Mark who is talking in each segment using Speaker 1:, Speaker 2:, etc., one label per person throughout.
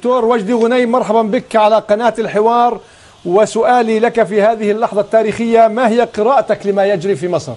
Speaker 1: دكتور وجدي غنيم، مرحبا بك على قناة الحوار. وسؤالي لك في هذه اللحظة التاريخية، ما هي قراءتك لما يجري في مصر؟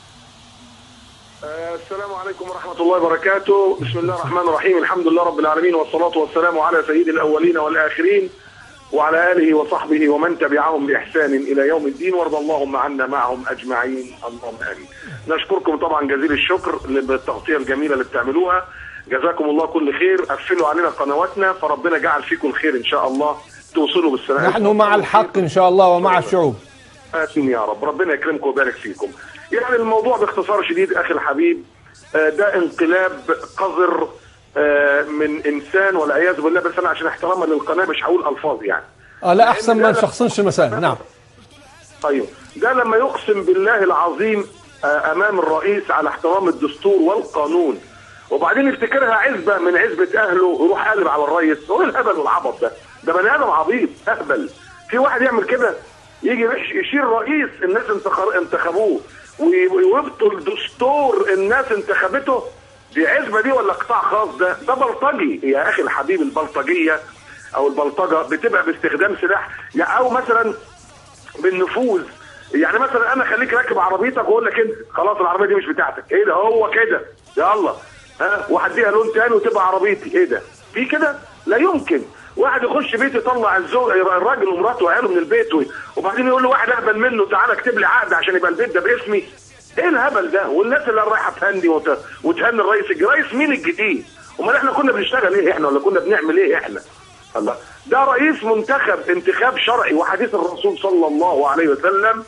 Speaker 2: السلام عليكم ورحمة الله وبركاته. بسم الله الرحمن الرحيم، الحمد لله رب العالمين، والصلاة والسلام على سيد الأولين والآخرين وعلى آله وصحبه ومن تبعهم بإحسان إلى يوم الدين، وارض اللهم عنا معهم أجمعين، اللهم آمين. نشكركم طبعا جزيل الشكر بالتغطية الجميلة اللي بتعملوها، جزاكم الله كل خير. قفلوا علينا قنواتنا، فربنا جعل فيكم خير إن شاء الله، توصلوا بالسلام.
Speaker 1: نحن مع الحق إن شاء الله ومع الشعوب.
Speaker 2: آمين يا رب، ربنا يكرمكم ويبارك فيكم. يعني الموضوع باختصار شديد أخي الحبيب، ده انقلاب قذر من إنسان والعياذ بالله، بس أنا عشان احتراما للقناة مش هقول ألفاظ يعني.
Speaker 1: لا، أحسن ما نشخصنش المسائل. نعم.
Speaker 2: طيب، ده لما يقسم بالله العظيم أمام الرئيس على احترام الدستور والقانون، وبعدين يفتكرها عزبة من عزبة أهله يروح قالب على الرئيس. هو الهبل والعبط ده بني آدم عبيط أهبل. في واحد يعمل كده؟ يجي يشير رئيس الناس انتخبوه ويبطل دستور الناس انتخبته؟ دي عزبة دي ولا قطاع خاص؟ ده بلطجي يا أخي الحبيب. البلطجية أو البلطجة بتبقى باستخدام سلاح أو مثلا بالنفوذ. يعني مثلا أنا خليك راكب عربيتك وأقول لك أنت خلاص العربية دي مش بتاعتك. إيه ده؟ هو كده يلا وهديها لون تاني وتبقى عربيتي. إيه ده؟ في كده؟ لا يمكن. واحد يخش بيت يطلع الراجل ومراته وعياله من البيت وبعدين يقول له واحد اهبل منه تعالى اكتب لي عقد عشان يبقى البيت ده باسمي. ايه الهبل ده؟ والناس اللي رايحه تهني وتهني الرئيس مين الجديد؟ امال احنا كنا بنشتغل ايه احنا ولا كنا بنعمل ايه احنا؟ الله، ده رئيس منتخب انتخاب شرعي، وحديث الرسول صلى الله عليه وسلم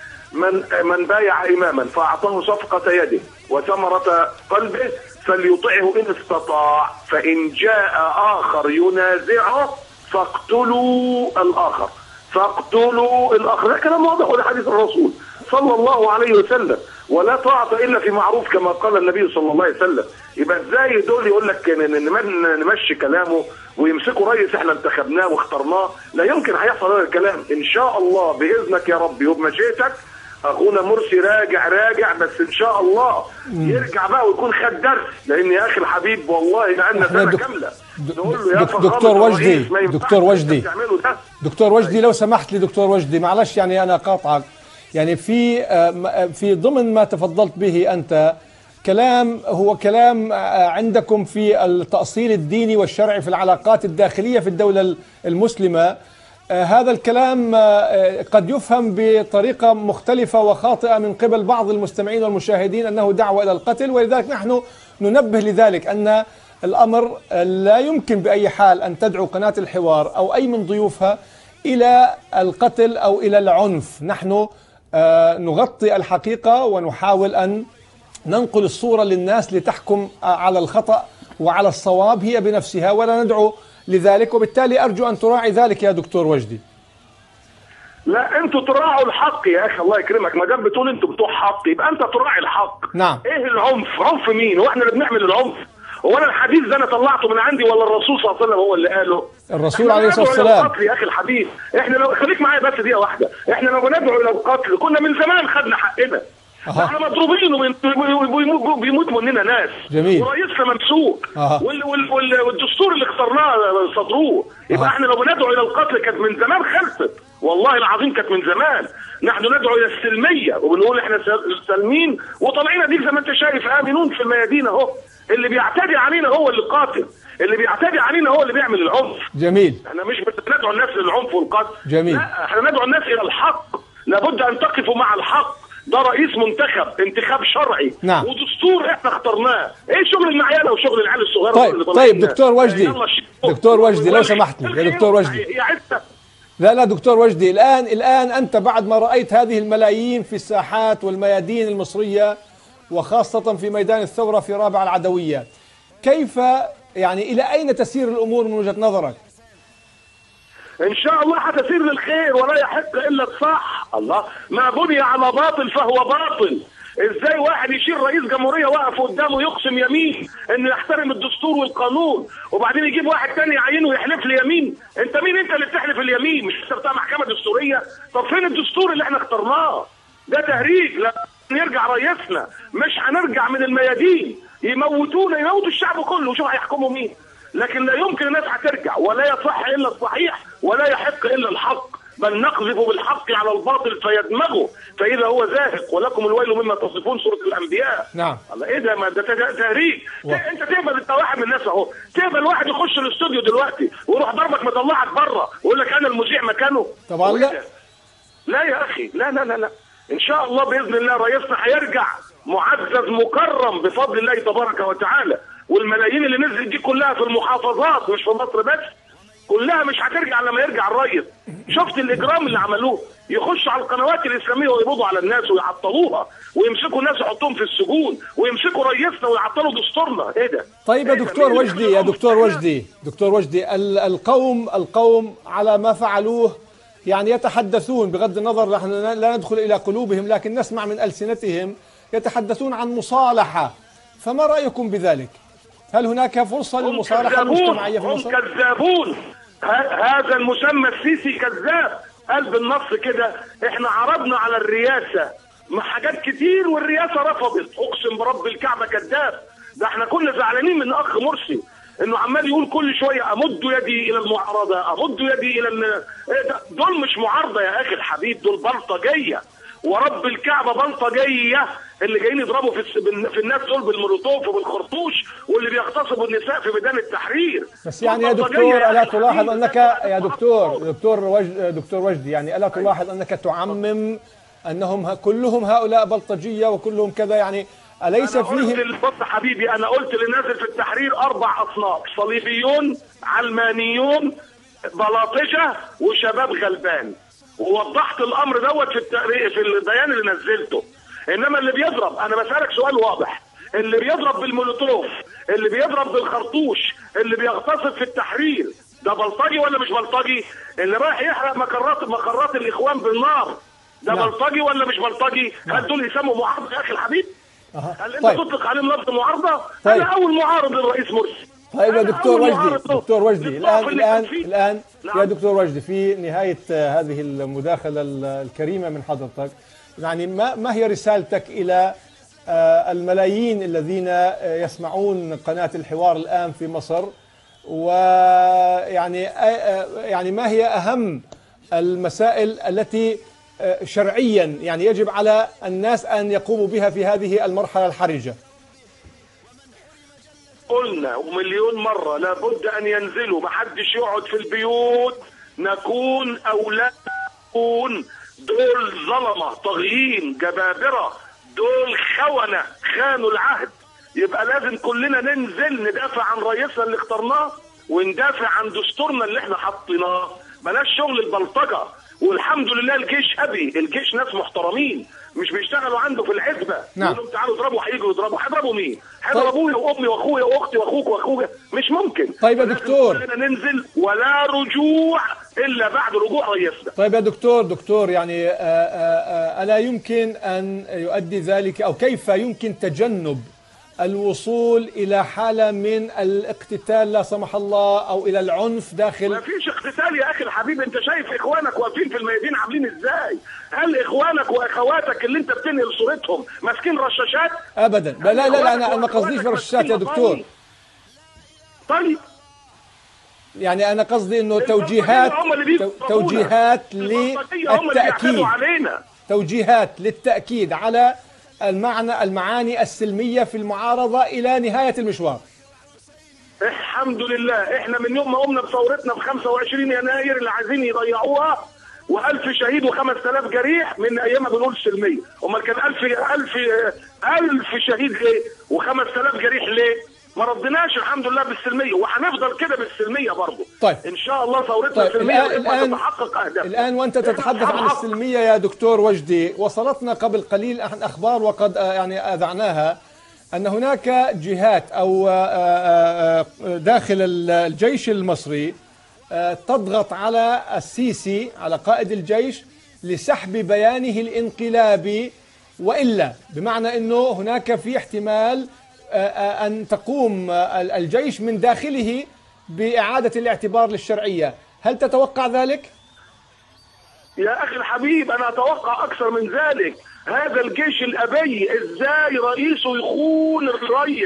Speaker 2: من بايع اماما فاعطاه صفقه يده وثمره قلبه فليطعه إن استطاع، فإن جاء آخر ينازعه فاقتلوا الآخر. ده كلام واضح، وده حديث الرسول صلى الله عليه وسلم. ولا طاعة إلا في معروف كما قال النبي صلى الله عليه وسلم. يبقى ازاي دول يقول لك نمشي كلامه ويمسكوا رئيس احنا انتخبناه واخترناه؟ لا يمكن هيحصل هذا الكلام. إن شاء الله بإذنك يا ربي وبمشيئتك اخونا مرسي راجع بس ان شاء الله يرجع بقى ويكون خد درس. لان يا اخي الحبيب والله بقالنا سنه كامله نقول له يا
Speaker 1: دكتور وجدي لو سمحت لي دكتور وجدي، معلش يعني انا قاطعك. يعني في ضمن ما تفضلت به انت هو كلام عندكم في التأصيل الديني والشرعي في العلاقات الداخلية في الدولة المسلمة. هذا الكلام قد يفهم بطريقة مختلفة وخاطئة من قبل بعض المستمعين والمشاهدين أنه دعوة إلى القتل، ولذلك نحن ننبه لذلك أن الأمر لا يمكن بأي حال أن تدعو قناة الحوار أو أي من ضيوفها إلى القتل أو إلى العنف. نحن نغطي الحقيقة ونحاول أن ننقل الصورة للناس لتحكم على الخطأ وعلى الصواب هي بنفسها، ولا ندعو لذلك. وبالتالي أرجو أن تراعي ذلك يا دكتور وجدي.
Speaker 2: لا، انتوا تراعوا الحق يا اخي، الله يكرمك. ما دام بتقول انتوا بتوع حق يبقى انت تراعي الحق.
Speaker 1: نعم.
Speaker 2: ايه العنف؟ عنف مين؟ هو احنا اللي بنعمل العنف؟ هو انا الحديث ده انا طلعته من عندي ولا الرسول صلى الله عليه وسلم هو اللي قاله؟
Speaker 1: الرسول عليه الصلاه والسلام.
Speaker 2: يا اخي الحبيب، احنا لو خليك معايا بس دقيقه واحده، احنا لو ندعو الى القتل كنا من زمان خدنا حقنا. احنا مضروبين وبيموت مننا ناس.
Speaker 1: جميل.
Speaker 2: ورئيسنا ممسوك. والدستور اللي اخترناه صدروه. يبقى احنا لو ندعو الى القتل كانت من زمان خلصت، والله العظيم كانت من زمان. نحن ندعو الى السلميه وبنقول احنا سالمين وطالعين اديك زي ما انت شايف امنون في الميادين اهو. اللي بيعتدي علينا هو اللي قاتل، اللي بيعتدي علينا هو اللي بيعمل العنف.
Speaker 1: جميل.
Speaker 2: احنا مش بندعو الناس للعنف والقتل.
Speaker 1: جميل.
Speaker 2: لا، احنا ندعو الناس الى الحق. لابد ان تقفوا مع الحق. ده رئيس منتخب انتخاب شرعي.
Speaker 1: نعم.
Speaker 2: ودستور احنا اخترناه. ايه شغل المعيله وشغل العيال الصغيره؟
Speaker 1: طيب دكتور وجدي لو سمحت لي يا دكتور وجدي. لا دكتور وجدي، الآن أنت بعد ما رأيت هذه الملايين في الساحات والميادين المصرية وخاصة في ميدان الثورة في رابعة العدوية، كيف يعني إلى أين تسير الأمور من وجهة نظرك؟
Speaker 2: ان شاء الله هتسير للخير ولا يحق الا الصح. الله، ما بني على باطل فهو باطل. ازاي واحد يشيل رئيس جمهوريه واقف قدامه يقسم يمين انه يحترم الدستور والقانون، وبعدين يجيب واحد تاني يعينه ويحلف لي يمين؟ انت مين انت اللي بتحلف اليمين؟ مش انت بتاع محكمه دستوريه؟ طب فين الدستور اللي احنا اخترناه؟ ده تهريج. لا يرجع رئيسنا، مش هنرجع من الميادين. يموتوا الشعب كله، وشوف هيحكموا مين. لكن لا يمكن الناس هترجع، ولا يصح الا الصحيح ولا يحق الا الحق، بل نقذف بالحق على الباطل فيدمغه فاذا هو زاهق، ولكم الويل مما تصفون، سوره الانبياء.
Speaker 1: نعم.
Speaker 2: الله ايه ده؟ ما ده تهريج. انت تقبل، انت واحد من الناس اهو، تقبل واحد يخش الاستوديو دلوقتي ويروح ضربك مطلعك بره ويقول لك انا المذيع مكانه؟
Speaker 1: طبعا لا.
Speaker 2: لا يا اخي، لا لا لا لا. ان شاء الله باذن الله رئيسنا هيرجع معزز مكرم بفضل الله تبارك وتعالى، والملايين اللي نزلت دي كلها في المحافظات مش في مصر بس، كلها مش هترجع لما يرجع الرئيس. شفت الاجرام اللي عملوه؟ يخشوا على القنوات الاسلاميه ويقبضوا على الناس ويعطلوها ويمسكوا الناس يحطوهم في السجون ويمسكوا رئيسنا ويعطلوا دستورنا. ايه ده؟
Speaker 1: طيب يا دكتور وجدي، يا دكتور وجدي القوم على ما فعلوه يعني يتحدثون، بغض النظر نحن لا ندخل الى قلوبهم، لكن نسمع من السنتهم يتحدثون عن مصالحه، فما رايكم بذلك؟ هل هناك فرصه للمصالحه المجتمعيه في مصر؟
Speaker 2: هم كذابون. هذا المسمى السيسي كذاب. قال بالنص كده احنا عرضنا على الرئاسه مع حاجات كتير والرئاسه رفضت. اقسم برب الكعبه كذاب. ده احنا كنا زعلانين من اخ مرسي انه عمال يقول كل شويه امد يدي الى المعارضه، امد يدي الى دول مش معارضه يا اخي الحبيب، دول بلطجيه ورب الكعبه بلطجيه اللي جايين يضربوا في الناس دول بالمولوتوف وبالخرطوش، واللي بيغتصبوا النساء في ميدان التحرير.
Speaker 1: بس يعني يا دكتور الا تلاحظ انك يا دكتور وجدي، يعني الا تلاحظ انك تعمم انهم كلهم هؤلاء بلطجيه وكلهم كذا، يعني أليس فيهم؟
Speaker 2: بص حبيبي، أنا قلت للنازل في التحرير 4 أصناف: صليبيون، علمانيون، بلاطجة، وشباب غلبان، ووضحت الأمر دوت في البيان اللي نزلته. إنما اللي بيضرب، أنا بسألك سؤال واضح، اللي بيضرب بالمولوتوف، اللي بيضرب بالخرطوش، اللي بيغتصب في التحرير، ده بلطجي ولا مش بلطجي؟ اللي رايح يحرق مقرات الإخوان بالنار، ده بلطجي ولا مش بلطجي؟ هل دول يسموا معارضة يا أخي الحبيب؟ هل انت تطلق عليهم لفظ معارضه؟ انا اول معارض للرئيس مرسي.
Speaker 1: طيب يا دكتور وجدي الان يا دكتور وجدي، في نهايه هذه المداخله الكريمه من حضرتك، يعني ما هي رسالتك الى الملايين الذين يسمعون قناه الحوار الان في مصر، ويعني يعني ما هي اهم المسائل التي شرعيا يعني يجب على الناس أن يقوموا بها في هذه المرحلة الحرجة؟
Speaker 2: قلنا ومليون مرة لابد أن ينزلوا، محدش يقعد في البيوت، نكون أو لا نكون. دول ظلمة طاغيين جبابرة، دول خونة خانوا العهد. يبقى لازم كلنا ننزل ندافع عن رئيسنا اللي اخترناه وندافع عن دستورنا اللي احنا حطيناه. بلاش شغل البلطجة. والحمد لله الجيش أبي، الجيش ناس محترمين مش بيشتغلوا عنده في الحزبة.
Speaker 1: نعم.
Speaker 2: يقولوا تعالوا اضربوا، هيجوا يضربوا. هيضربوا مين؟ هيضربوا ابويا وامي واخويا واختي واخوك واخوك؟ مش ممكن.
Speaker 1: طيب يا دكتور،
Speaker 2: كلنا ننزل ولا رجوع الا بعد رجوع رئيسنا.
Speaker 1: طيب يا دكتور يعني ألا يمكن أن يؤدي ذلك، أو كيف يمكن تجنب الوصول إلى حالة من الاقتتال لا سمح الله أو إلى العنف داخل؟
Speaker 2: ما فيش اقتتال يا أخي الحبيب. أنت شايف إخوانك واقفين في الميادين عاملين إزاي؟ هل إخوانك وأخواتك اللي أنت بتنقل صورتهم ماسكين رشاشات؟
Speaker 1: أبدا. لا أنا ما قصديش برشاشات يا دكتور.
Speaker 2: طيب
Speaker 1: يعني أنا قصدي إنه توجيهات للتأكيد على المعاني السلمية في المعارضة إلى نهاية المشوار.
Speaker 2: الحمد لله احنا من يوم ما قمنا بثورتنا في 25 يناير اللي عايزين يضيعوها، و1000 شهيد و5000 جريح من ايامها بنقول سلميه. امال كان 1000 شهيد ليه و5000 جريح ليه؟ ما ردناش الحمد لله بالسلميه، وهنفضل كده بالسلميه برضه.
Speaker 1: طيب
Speaker 2: ان شاء الله ثورتنا السلميه تتحقق اهدافها.
Speaker 1: الان وانت تتحدث عن السلميه يا دكتور وجدي، وصلتنا قبل قليل اخبار وقد يعني اذعناها ان هناك جهات او داخل الجيش المصري تضغط على السيسي، على قائد الجيش، لسحب بيانه الانقلابي، والا بمعنى انه هناك في احتمال أن تقوم الجيش من داخله بإعادة الاعتبار للشرعية. هل تتوقع ذلك؟
Speaker 2: يا أخي الحبيب أنا أتوقع أكثر من ذلك. هذا الجيش الأبي إزاي رئيسه يخون الرئيس؟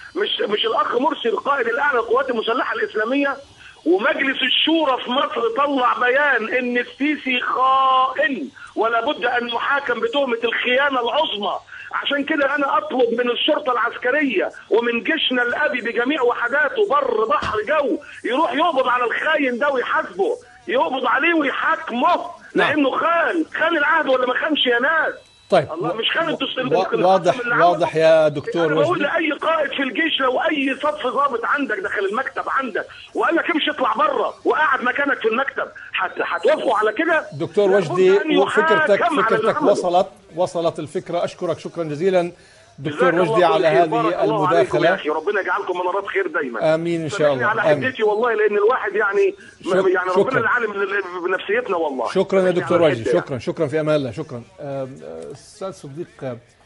Speaker 2: مش الاخ مرسي القائد الاعلى للقوات المسلحه الاسلاميه، ومجلس الشورى في مصر طلع بيان ان السيسي خائن ولا بد ان يحاكم بتهمه الخيانه العظمى. عشان كده انا اطلب من الشرطه العسكريه ومن جيشنا الابي بجميع وحداته بر بحر جو يروح يقبض على الخاين ده ويحاسبه، يقبض عليه ويحاكمه، لانه خان العهد ولا ما خانش يا ناس؟
Speaker 1: طيب
Speaker 2: الله مش خان
Speaker 1: واضح يا دكتور
Speaker 2: وجدي. بقول
Speaker 1: وجدي.
Speaker 2: لاي قائد في الجيش لو اي صف ضابط عندك دخل المكتب عندك وقال لك امشي اطلع بره وقعد مكانك في المكتب، هتوافقوا على كده؟
Speaker 1: دكتور وجدي، وفكرتك وصلت الفكره. اشكرك شكرا جزيلا دكتور وجدي على هذه المداخله.
Speaker 2: يا اخي ربنا يجعلكم منارات خير دايما.
Speaker 1: امين ان شاء الله.
Speaker 2: على حدتي والله، لان الواحد يعني ربنا اللي عالم بنفسيتنا والله.
Speaker 1: شكرا يا دكتور وجدي، شكرا في امان الله. شكرا استاذ صديق.